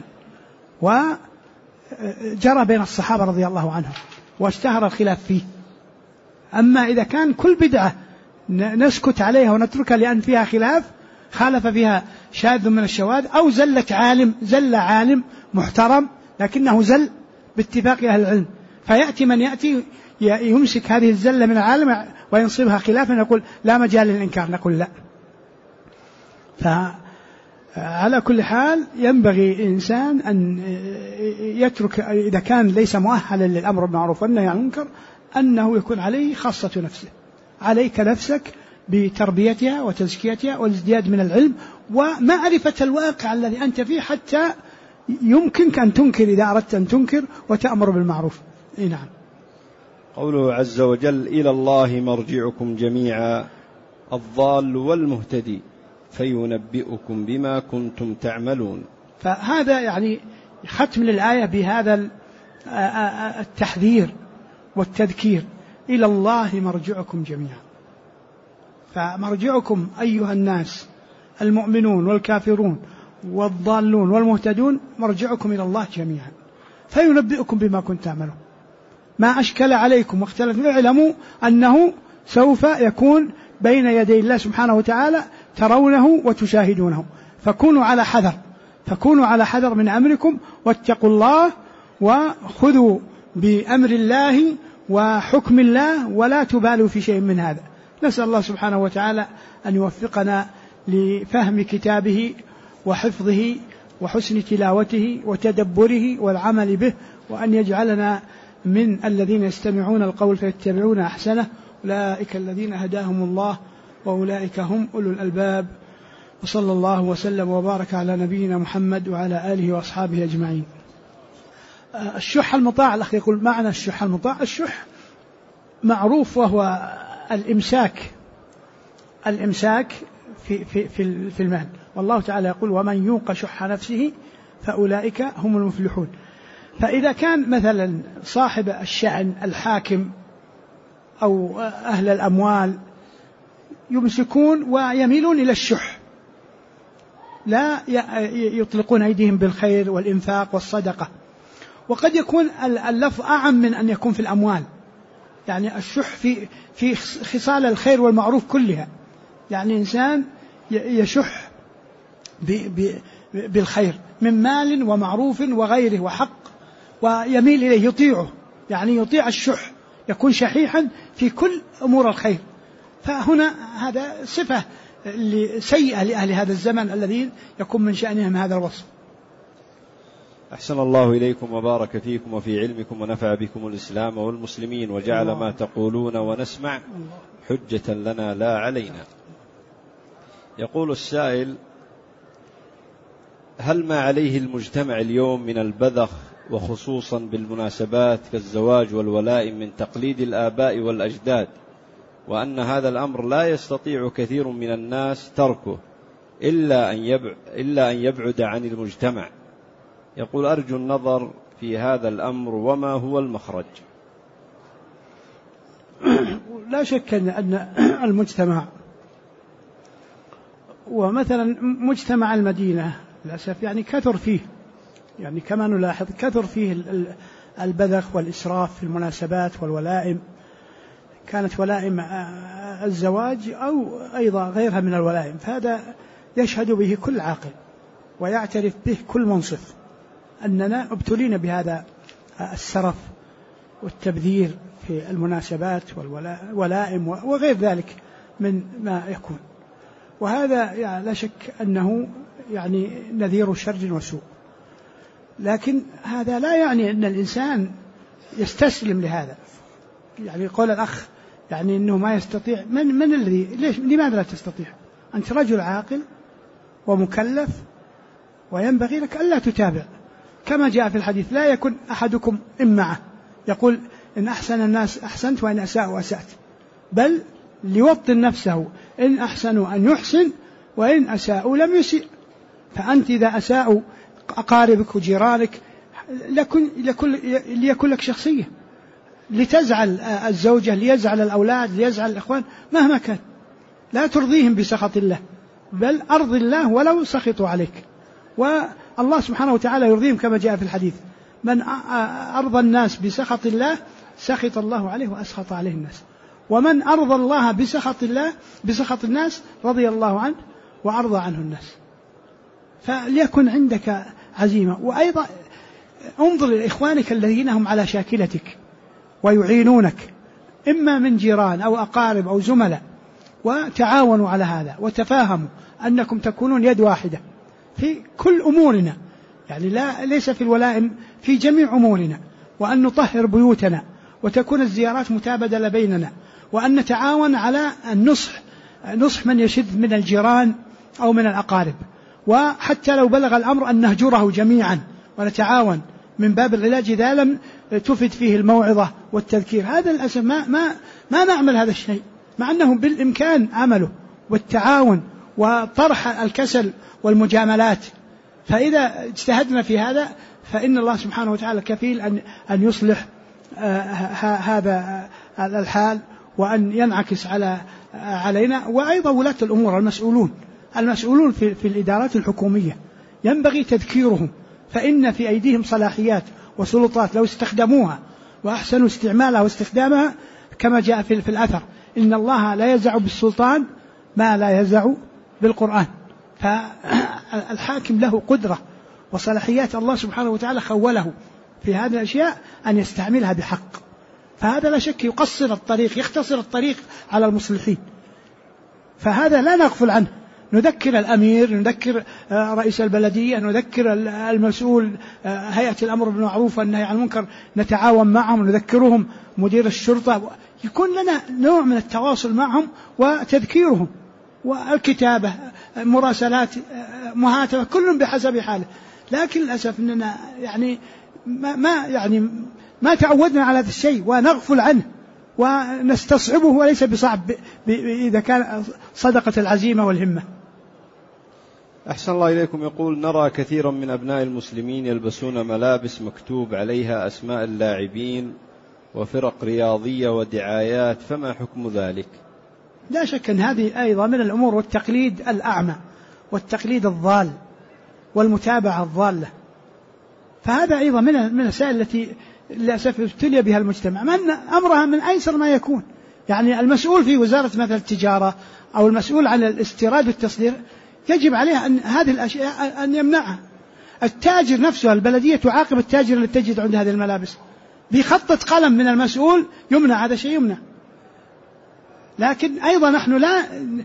وجرى بين الصحابة رضي الله عنهم واشتهر الخلاف فيه. أما إذا كان كل بدعة نسكت عليها ونتركها لأن فيها خلاف، خالف فيها شاذ من الشواذ، أو زل عالم محترم لكنه زل باتفاق أهل العلم، فيأتي من يأتي يمسك هذه الزلة من العالم وينصبها خلافا يقول لا مجال للإنكار، نقول لا. فعلى كل حال ينبغي الإنسان أن يترك، إذا كان ليس مؤهلا للأمر بالمعروف والنهي عن المنكر، أنه يكون عليه خاصة نفسه. عليك نفسك بتربيتها وتزكيتها والازدياد من العلم ومعرفة الواقع الذي أنت فيه، حتى يمكنك أن تنكر إذا أردت أن تنكر وتأمر بالمعروف. نعم. قوله عز وجل: إلى الله مرجعكم جميعا الضال والمهتدي فينبئكم بما كنتم تعملون. فهذا يعني ختم للآية بهذا التحذير والتذكير: إلى الله مرجعكم جميعا. فمرجعكم أيها الناس المؤمنون والكافرون والضالون والمهتدون مرجعكم إلى الله جميعا فينبئكم بما كنتم تعملون. ما أشكل عليكم واختلف اعلموا أنه سوف يكون بين يدي الله سبحانه وتعالى ترونه وتشاهدونه، فكونوا على حذر من أمركم واتقوا الله وخذوا بأمر الله وحكم الله ولا تبالوا في شيء من هذا. نسأل الله سبحانه وتعالى أن يوفقنا لفهم كتابه وحفظه وحسن تلاوته وتدبره والعمل به، وأن يجعلنا من الذين يستمعون القول فيتبعون أحسنه، أولئك الذين هداهم الله وأولئك هم أولو الألباب. وصلى الله وسلم وبارك على نبينا محمد وعلى آله وأصحابه أجمعين. الشح المطاع، الأخ يقول معنى الشح المطاع. الشح معروف وهو الإمساك في المال، والله تعالى يقول ومن يوق شح نفسه فأولئك هم المفلحون. فإذا كان مثلا صاحب الشأن الحاكم أو أهل الأموال يمسكون ويميلون إلى الشح، لا يطلقون أيديهم بالخير والإنفاق والصدقة، وقد يكون اللفظ أعم من أن يكون في الأموال، يعني الشح في خصال الخير والمعروف كلها، يعني إنسان يشح بالخير من مال ومعروف وغيره وحق ويميل إليه يطيعه، يعني يطيع الشح، يكون شحيحا في كل أمور الخير. فهنا هذا صفة سيئة لأهل هذا الزمن الذين يكون من شأنهم هذا الوصف. أحسن الله إليكم وبارك فيكم وفي علمكم ونفع بكم الإسلام والمسلمين وجعل ما تقولون ونسمع حجة لنا لا علينا. يقول السائل: هل ما عليه المجتمع اليوم من البذخ وخصوصا بالمناسبات كالزواج والولائم من تقليد الآباء والأجداد، وأن هذا الأمر لا يستطيع كثير من الناس تركه إلا أن يبعد عن المجتمع؟ يقول: أرجو النظر في هذا الأمر وما هو المخرج؟ لا شك أن المجتمع، ومثلا مجتمع المدينة للأسف يعني كثر فيه، يعني كما نلاحظ كثر فيه البذخ والإسراف في المناسبات والولائم، كانت ولائم الزواج أو أيضا غيرها من الولائم، فهذا يشهد به كل عاقل ويعترف به كل منصف أننا ابتلينا بهذا السرف والتبذير في المناسبات والولائم وغير ذلك من ما يكون، وهذا يعني لا شك أنه يعني نذير شر وسوء. لكن هذا لا يعني أن الإنسان يستسلم لهذا. يعني قول الأخ يعني أنه ما يستطيع، من الذي لماذا لا تستطيع؟ أنت رجل عاقل ومكلف وينبغي لك ألا تتابع، كما جاء في الحديث: لا يكن أحدكم إمعة، يقول إن أحسن الناس أحسنت وإن أساءوا أسأت، بل ليوطن نفسه، إن أحسنوا أن يحسن وإن أساءوا لم يسيء. فأنت إذا أساءوا أقاربك وجيرانك ليكن لك شخصية، لتزعل الزوجة، ليزعل الأولاد، ليزعل الإخوان، مهما كان لا ترضيهم بسخط الله، بل أرض الله ولو سخطوا عليك، والله سبحانه وتعالى يرضيهم كما جاء في الحديث: من أرضى الناس بسخط الله سخط الله عليه وأسخط عليه الناس، ومن أرضى الله بسخط الناس رضي الله عنه وأرضى عنه الناس. فليكن عندك عزيمة. وأيضا انظر لإخوانك الذين هم على شاكلتك ويعينونك، إما من جيران أو أقارب أو زملاء، وتعاونوا على هذا وتفاهموا أنكم تكونون يد واحدة في كل أمورنا، يعني ليس في الولائم، في جميع أمورنا، وأن نطهر بيوتنا وتكون الزيارات متبادلة بيننا، وأن نتعاون على نصح من يشد من الجيران أو من الأقارب، وحتى لو بلغ الأمر أن نهجره جميعا ونتعاون من باب العلاج إذا لم تفد فيه الموعظة والتذكير. هذا للأسف ما نعمل هذا الشيء، مع أنه بالإمكان عمله والتعاون وطرح الكسل والمجاملات. فإذا اجتهدنا في هذا فإن الله سبحانه وتعالى كفيل أن يصلح هذا الحال، وأن ينعكس على علينا، وأيضا ولاة الأمور المسؤولون في الإدارات الحكومية ينبغي تذكيرهم، فإن في أيديهم صلاحيات وسلطات لو استخدموها وأحسنوا استعمالها واستخدامها كما جاء في الأثر إن الله لا يزع بالسلطان ما لا يزع بالقرآن. فالحاكم له قدرة وصلاحيات الله سبحانه وتعالى خوله في هذه الأشياء أن يستعملها بحق، فهذا لا شك يقصر الطريق، يختصر الطريق على المصلحين، فهذا لا نغفل عنه. نذكر الأمير، نذكر رئيس البلدية، نذكر المسؤول هيئة الأمر بالمعروف والنهي عن المنكر، نتعاون معهم، نذكرهم مدير الشرطة، يكون لنا نوع من التواصل معهم وتذكيرهم، والكتابة، مراسلات، مهاتفة، كل بحسب حاله. لكن للأسف أننا ما تعودنا على هذا الشيء ونغفل عنه ونستصعبه، وليس بصعب إذا كان صدقة العزيمة والهمة. أحسن الله إليكم. يقول: نرى كثيرا من أبناء المسلمين يلبسون ملابس مكتوب عليها أسماء اللاعبين وفرق رياضية ودعايات، فما حكم ذلك؟ لا شك أن هذه أيضا من الأمور، والتقليد الأعمى والتقليد الضال والمتابعة الضالة، فهذا أيضا من المسائل التي للأسف ابتلي بها المجتمع، من أمرها من أيسر ما يكون. يعني المسؤول في وزارة مثل التجارة أو المسؤول عن الاستيراد والتصدير يجب عليه أن هذه الأشياء أن يمنعها. التاجر نفسه، البلدية تعاقب التاجر اللي تجد عند هذه الملابس بخطة قلم من المسؤول، يمنع هذا الشيء، يمنع. لكن أيضا نحن لا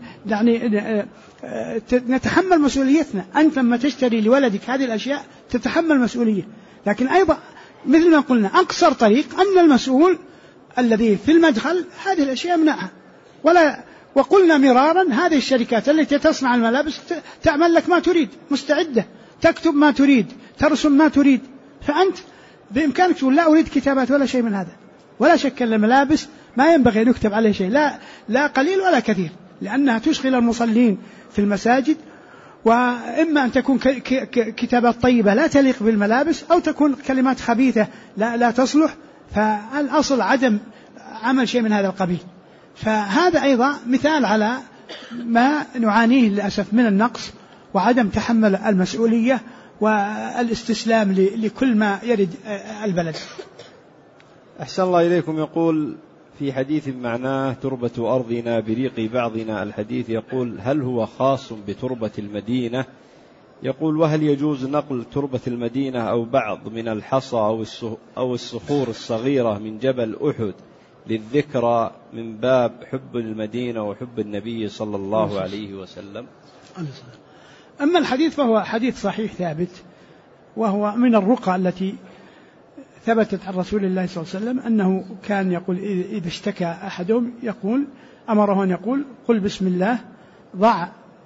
نتحمل مسؤوليتنا. أنت لما تشتري لولدك هذه الأشياء تتحمل مسؤولية، لكن أيضا مثل ما قلنا أقصر طريق أن المسؤول الذي في المدخل هذه الأشياء يمنعها. وقلنا مرارا هذه الشركات التي تصنع الملابس تعمل لك ما تريد، مستعدة تكتب ما تريد، ترسم ما تريد، فأنت بإمكانك تقول لا أريد كتابات ولا شيء من هذا. ولا شك أن الملابس ما ينبغي أن يكتب عليه شيء، لا قليل ولا كثير، لأنها تشغل المصلين في المساجد، وإما أن تكون كتابات طيبة لا تليق بالملابس، أو تكون كلمات خبيثة لا تصلح، فالأصل عدم عمل شيء من هذا القبيل. فهذا أيضا مثال على ما نعانيه للأسف من النقص وعدم تحمل المسؤولية والاستسلام لكل ما يرد البلد. أحسن الله إليكم. يقول: في حديث معناه تربة أرضنا بريق بعضنا، الحديث يقول: هل هو خاص بتربة المدينة؟ يقول: وهل يجوز نقل تربة المدينة أو بعض من الحصى أو الصخور الصغيرة من جبل أحد للذكرى من باب حب المدينة وحب النبي صلى الله عليه وسلم؟ أما الحديث فهو حديث صحيح ثابت، وهو من الرقى التي ثبتت عن رسول الله صلى الله عليه وسلم أنه كان يقول إذا اشتكى أحدهم أمره أن يقول: قل بسم الله، ضع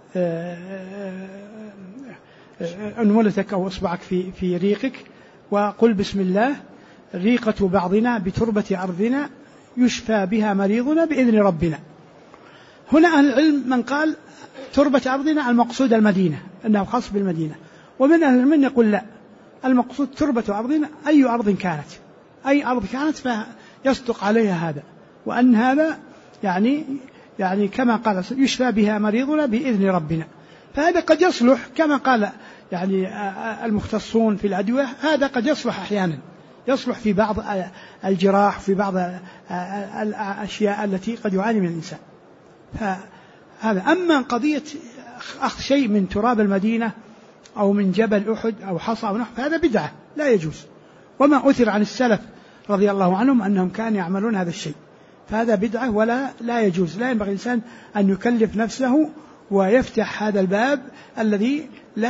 أنملتك أو أصبعك في ريقك، وقل بسم الله، ريقة بعضنا بتربة أرضنا يشفى بها مريضنا بإذن ربنا. هنا أهل العلم من قال تربة أرضنا المقصود المدينة، أنه خاص بالمدينة، ومن أهل العلم يقول لا، المقصود تربة أرضنا أي أرض كانت، أي أرض كانت فيصدق عليها هذا، وأن هذا يعني كما قال يشفى بها مريضنا بإذن ربنا. فهذا قد يصلح كما قال المختصون في الأدوية، هذا قد يصلح أحيانا، يصلح في بعض الجراح، في بعض الأشياء التي قد يعاني من الإنسان. فهذا. أما قضية أخذ شيء من تراب المدينة أو من جبل أحد أو حصى أو نحو، فهذا بدعة لا يجوز، وما أثر عن السلف رضي الله عنهم أنهم كانوا يعملون هذا الشيء، فهذا بدعة لا يجوز. لا ينبغي الإنسان أن يكلف نفسه ويفتح هذا الباب الذي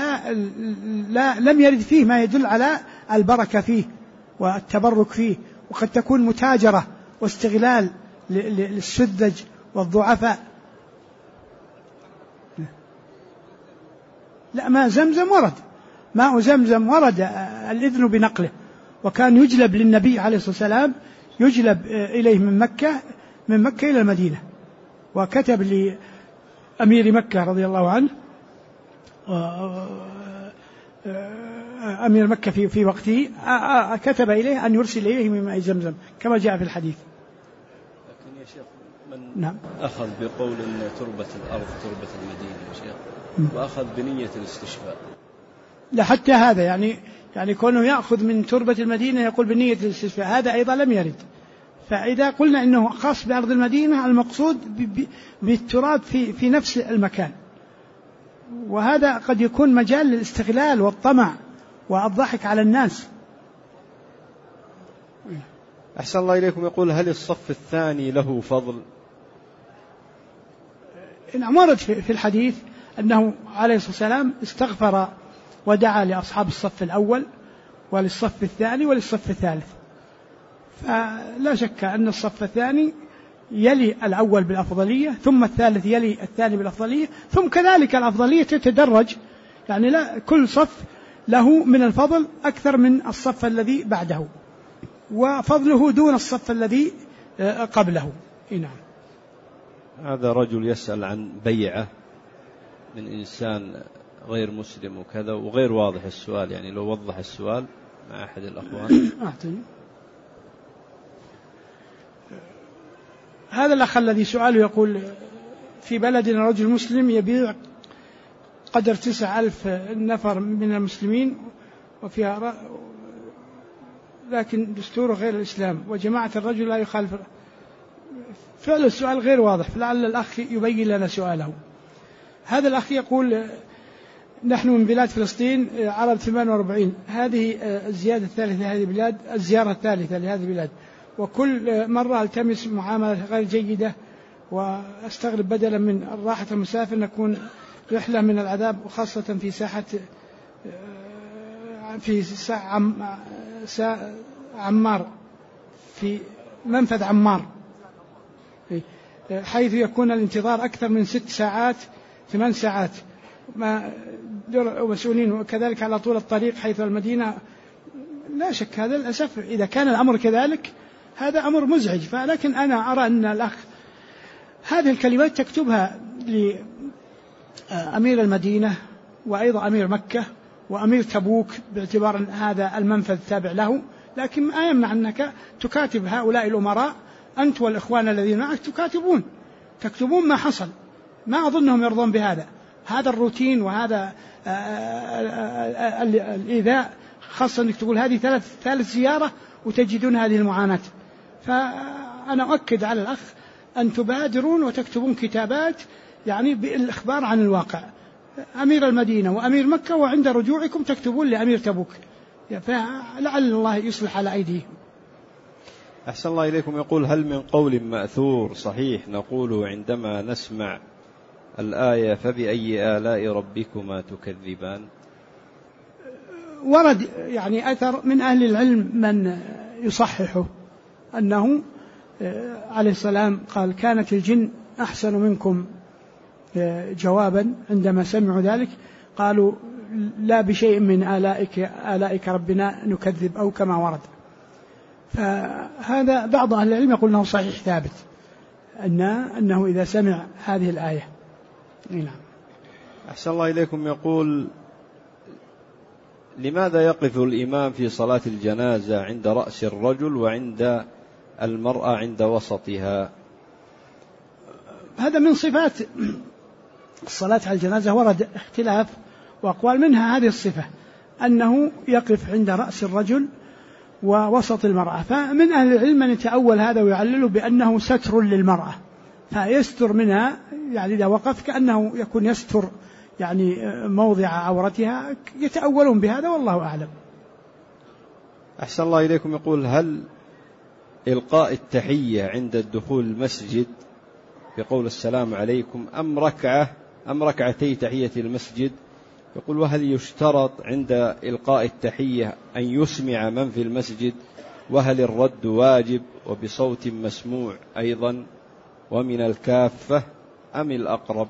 لم يرد فيه ما يدل على البركة فيه والتبرك فيه، وقد تكون متاجرة واستغلال للسذج والضعفاء. لا، ماء زمزم ورد الإذن بنقله، وكان يجلب للنبي عليه الصلاة والسلام، يجلب إليه من مكة إلى المدينة. وكتب لأمير مكة رضي الله عنه، أمير مكة في وقته كتب إليه أن يرسل إليه من ماء زمزم كما جاء في الحديث. لكن يا شيخ نعم. أخذ بقول أن تربة الأرض تربة المدينة يا شيخ، وأخذ بنية الاستشفاء. لا حتى هذا يعني كونه يأخذ من تربة المدينة يقول بنية الاستشفاء، هذا أيضا لم يرد. فإذا قلنا إنه خاص بأرض المدينة المقصود بالتراب في نفس المكان، وهذا قد يكون مجال للاستغلال والطمع والضحك على الناس. أحسن الله إليكم. يقول هل الصف الثاني له فضل؟ إن ورد في الحديث أنه عليه الصلاة والسلام استغفر ودعا لأصحاب الصف الأول وللصف الثاني وللصف الثالث، فلا شك أن الصف الثاني يلي الأول بالأفضلية، ثم الثالث يلي الثاني بالأفضلية، ثم كذلك الأفضلية تتدرج، يعني لا كل صف له من الفضل أكثر من الصف الذي بعده، وفضله دون الصف الذي قبله. نعم. هذا رجل يسأل عن بيعة من إنسان غير مسلم وكذا، وغير واضح السؤال، يعني لو وضح السؤال مع أحد الأخوان. هذا الأخ الذي سؤاله يقول في بلدنا رجل مسلم يبيع قدر 9,000 نفر من المسلمين وفيها لكن دستوره غير الإسلام وجماعة الرجل لا يخالف. فعل السؤال غير واضح، فلعل الأخ يبين لنا سؤاله. هذا الأخ يقول نحن من بلاد فلسطين عرب 48، هذه الزيادة الثالثة لهذه البلاد، الزيارة الثالثة لهذه البلاد، وكل مرة التمس معاملة غير جيدة واستغرب بدلا من الراحة المسافر نكون رحلة من العذاب، وخاصة في ساحة عمار، في منفذ عمار، حيث يكون الانتظار أكثر من 6 ساعات 8 ساعات مسؤولين، وكذلك على طول الطريق حيث المدينة. لا شك هذا للأسف إذا كان الأمر كذلك هذا أمر مزعج. لكن أنا أرى أن الأخ هذه الكلمات تكتبها لأمير المدينة وأيضا أمير مكة وأمير تبوك باعتبار أن هذا المنفذ تابع له، لكن ما يمنع أنك تكاتب هؤلاء الأمراء، أنت والإخوان الذين معك تكتبون ما حصل. ما أظنهم يرضون بهذا، هذا الروتين وهذا الإيذاء، خاصة أنك تقول هذه ثالث زيارة وتجدون هذه المعاناة. فأنا أؤكد على الأخ أن تبادرون وتكتبون كتابات يعني بالإخبار عن الواقع، أمير المدينة وأمير مكة، وعند رجوعكم تكتبون لأمير تبوك، فلعل الله يصلح على أيديهم. أحسن الله إليكم. يقول هل من قول مأثور صحيح نقوله عندما نسمع الآية فبأي آلاء ربكما تكذبان؟ ورد يعني أثر من أهل العلم من يصححه، أنه عليه السلام قال كانت الجن أحسن منكم جوابا عندما سمعوا ذلك، قالوا لا بشيء من آلائك ربنا نكذب، أو كما ورد. فهذا بعض أهل العلم يقول أنه صحيح ثابت أنه إذا سمع هذه الآية. نعم. أحسن الله إليكم. يقول لماذا يقف الإمام في صلاة الجنازة عند رأس الرجل وعند المرأة عند وسطها؟ هذا من صفات الصلاة على الجنازة، ورد اختلاف وأقوال، منها هذه الصفة أنه يقف عند رأس الرجل ووسط المرأة. فمن أهل العلم من يتأول هذا ويعلله بأنه ستر للمرأة، فيستر منها، يعني إذا وقف كأنه يكون يستر يعني موضع عورتها، يتأولون بهذا والله أعلم. أحسن الله إليكم. يقول هل إلقاء التحية عند الدخول المسجد بقول السلام عليكم أم ركعتي تحية المسجد؟ يقول وهل يشترط عند إلقاء التحية أن يسمع من في المسجد؟ وهل الرد واجب وبصوت مسموع أيضا ومن الكافة أم الأقرب؟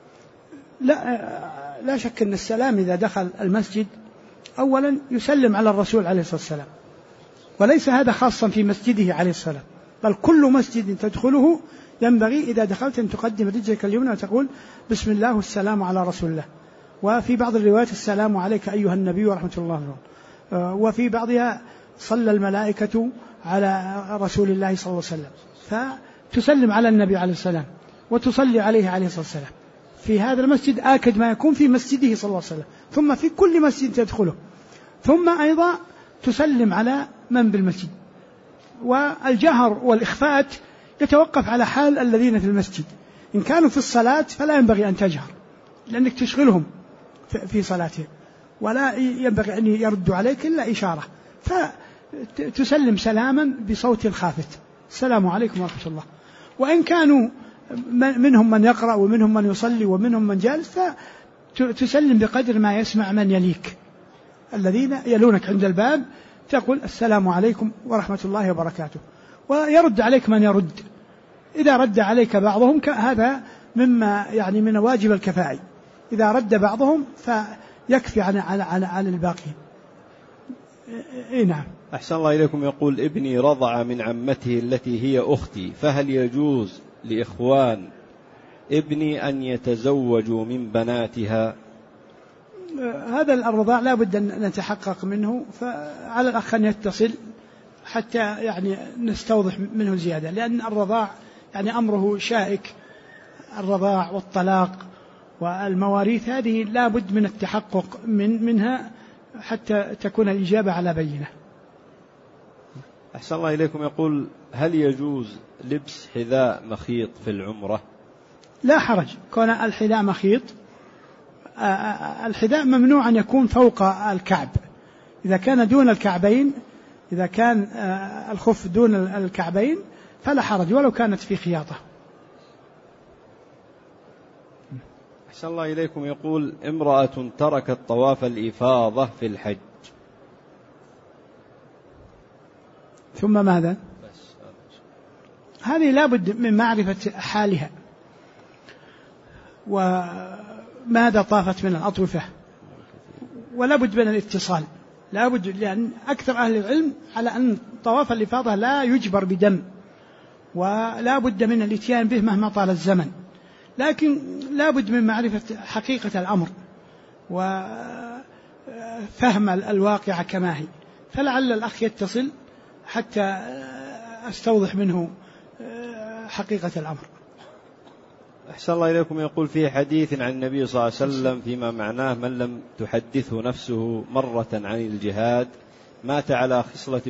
لا شك أن السلام إذا دخل المسجد أولا يسلم على الرسول عليه الصلاة والسلام، وليس هذا خاصا في مسجده عليه السلام، بل كل مسجد تدخله ينبغي إذا دخلت أن تقدم رجلك اليمنى وتقول بسم الله والسلام على رسول الله. وفي بعض الروايات السلام عليك أيها النبي ورحمة الله، وفي بعضها صلى الملائكة على رسول الله صلى الله عليه وسلم. تسلم على النبي عليه السلام وتصلي عليه عليه الصلاة والسلام في هذا المسجد آكد ما يكون في مسجده صلى الله عليه وسلم، ثم في كل مسجد تدخله، ثم أيضا تسلم على من بالمسجد. والجهر والإخفاء يتوقف على حال الذين في المسجد. إن كانوا في الصلاة فلا ينبغي أن تجهر لأنك تشغلهم في صلاتهم، ولا ينبغي أن يردوا عليك إلا إشارة، فتسلم سلاما بصوت خافت: السلام عليكم ورحمة الله. وإن كانوا منهم من يقرأ ومنهم من يصلي ومنهم من جالس فتسلم بقدر ما يسمع من يليك، الذين يلونك عند الباب تقول: السلام عليكم ورحمة الله وبركاته، ويرد عليك من يرد. إذا رد عليك بعضهم هذا مما يعني من واجب الكفاءة، إذا رد بعضهم فيكفي عن الباقين. نعم. أحسن الله إليكم. يقول: ابني رضع من عمته التي هي أختي، فهل يجوز لإخوان ابني أن يتزوجوا من بناتها؟ هذا الرضاع لا بد أن نتحقق منه، فعلى الأخ أن يتصل حتى يعني نستوضح منه زيادة، لأن الرضاع يعني أمره شائك، الرضاع والطلاق والمواريث هذه لا بد من التحقق منها حتى تكون الإجابة على بينة. أحسن الله إليكم. يقول: هل يجوز لبس حذاء مخيط في العمرة؟ لا حرج كون الحذاء مخيط. الحذاء ممنوع أن يكون فوق الكعب، إذا كان دون الكعبين، إذا كان الخف دون الكعبين فلا حرج ولو كانت في خياطة. أحسن الله إليكم. يقول: امرأة تركت طواف الإفاضة في الحج، ثم ماذا؟ هذه لا بد من معرفة حالها وماذا طافت من الأطوفة، ولا بد من الاتصال، لا بد، لأن أكثر أهل العلم على أن طواف الإفاضة لا يجبر بدم، ولا بد من الاتيان به مهما طال الزمن، لكن لا بد من معرفة حقيقة الأمر وفهم الواقع كما هي. فلعل الأخ يتصل حتى أستوضح منه حقيقة الأمر. أحسن الله إليكم. يقول: في حديث عن النبي صلى الله عليه وسلم فيما معناه: من لم تحدثه نفسه مرة عن الجهاد مات على خصلة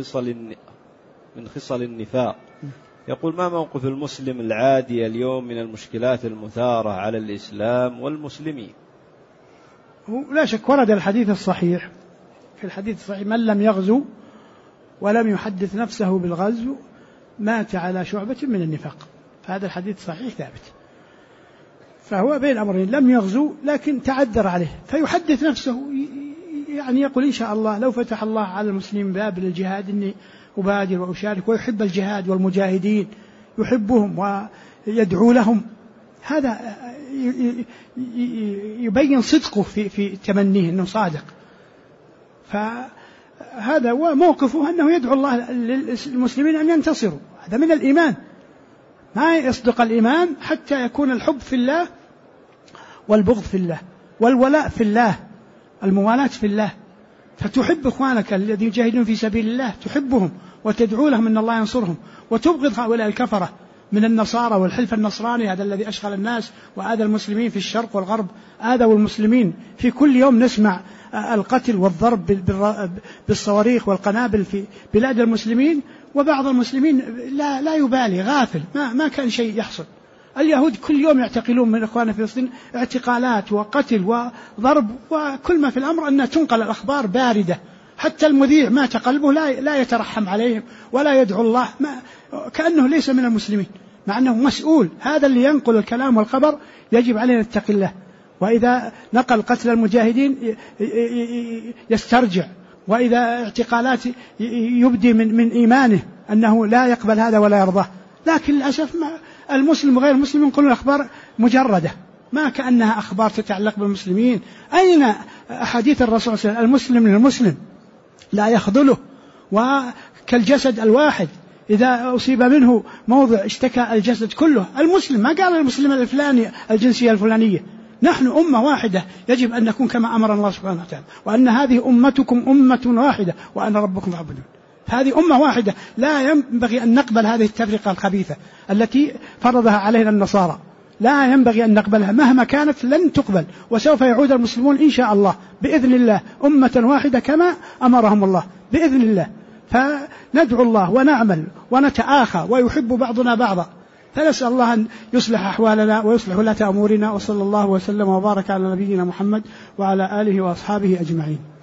من خصل النفاق. يقول: ما موقف المسلم العادي اليوم من المشكلات المثارة على الإسلام والمسلمين؟ لا شك ورد الحديث الصحيح، في الحديث الصحيح: من لم يغزو ولم يحدث نفسه بالغزو مات على شعبة من النفاق. فهذا الحديث صحيح ثابت، فهو بين أمرين: لم يغزو لكن تعذر عليه فيحدث نفسه، يعني يقول: إن شاء الله لو فتح الله على المسلمين باب للجهاد إني أبادر وأشارك، ويحب الجهاد والمجاهدين يحبهم ويدعو لهم. هذا يبين صدقه في تمنيه أنه صادق. فهذا هو موقفه، أنه يدعو الله للمسلمين أن ينتصروا. هذا من الإيمان. ما يصدق الإيمان حتى يكون الحب في الله والبغض في الله والولاء في الله، الموالاة في الله. فتحب إخوانك الذين يجاهدون في سبيل الله، تحبهم وتدعو لهم أن الله ينصرهم، وتبغض هؤلاء الكفرة من النصارى والحلف النصراني، هذا الذي أشغل الناس وآذى المسلمين في الشرق والغرب، آذوا المسلمين. في كل يوم نسمع القتل والضرب بالصواريخ والقنابل في بلاد المسلمين، وبعض المسلمين لا يبالي، غافل، ما كان شيء يحصل. اليهود كل يوم يعتقلون من إخواننا في فلسطين، اعتقالات وقتل وضرب، وكل ما في الأمر أن تنقل الأخبار باردة، حتى المذيع مات قلبه لا يترحم عليهم ولا يدعو الله، كأنه ليس من المسلمين، مع أنه مسؤول. هذا اللي ينقل الكلام والخبر يجب علينا نتقي الله، وإذا نقل قتل المجاهدين يسترجع، وإذا اعتقالات يبدي من إيمانه أنه لا يقبل هذا ولا يرضاه. لكن للأسف المسلم وغير المسلم ينقلون الأخبار مجردة، ما كأنها أخبار تتعلق بالمسلمين. أين أحاديث الرسول صلى الله عليه وسلم: المسلم للمسلم لا يخذله، وكالجسد الواحد إذا أصيب منه موضع اشتكى الجسد كله. المسلم ما قال المسلم الفلاني الجنسية الفلانية، نحن أمة واحدة، يجب أن نكون كما أمر الله سبحانه وتعالى، وأن هذه أمتكم أمة واحدة وأنا ربكم فاعبدون. هذه أمة واحدة، لا ينبغي أن نقبل هذه التفرقة الخبيثة التي فرضها علينا النصارى، لا ينبغي أن نقبلها مهما كانت، لن تقبل، وسوف يعود المسلمون إن شاء الله بإذن الله أمة واحدة كما أمرهم الله بإذن الله. فندعو الله ونعمل ونتآخى ويحب بعضنا بعضا، فنسأل الله أن يصلح أحوالنا ويصلح ولاة أمورنا، وصلى الله وسلم وبارك على نبينا محمد وعلى آله وأصحابه أجمعين.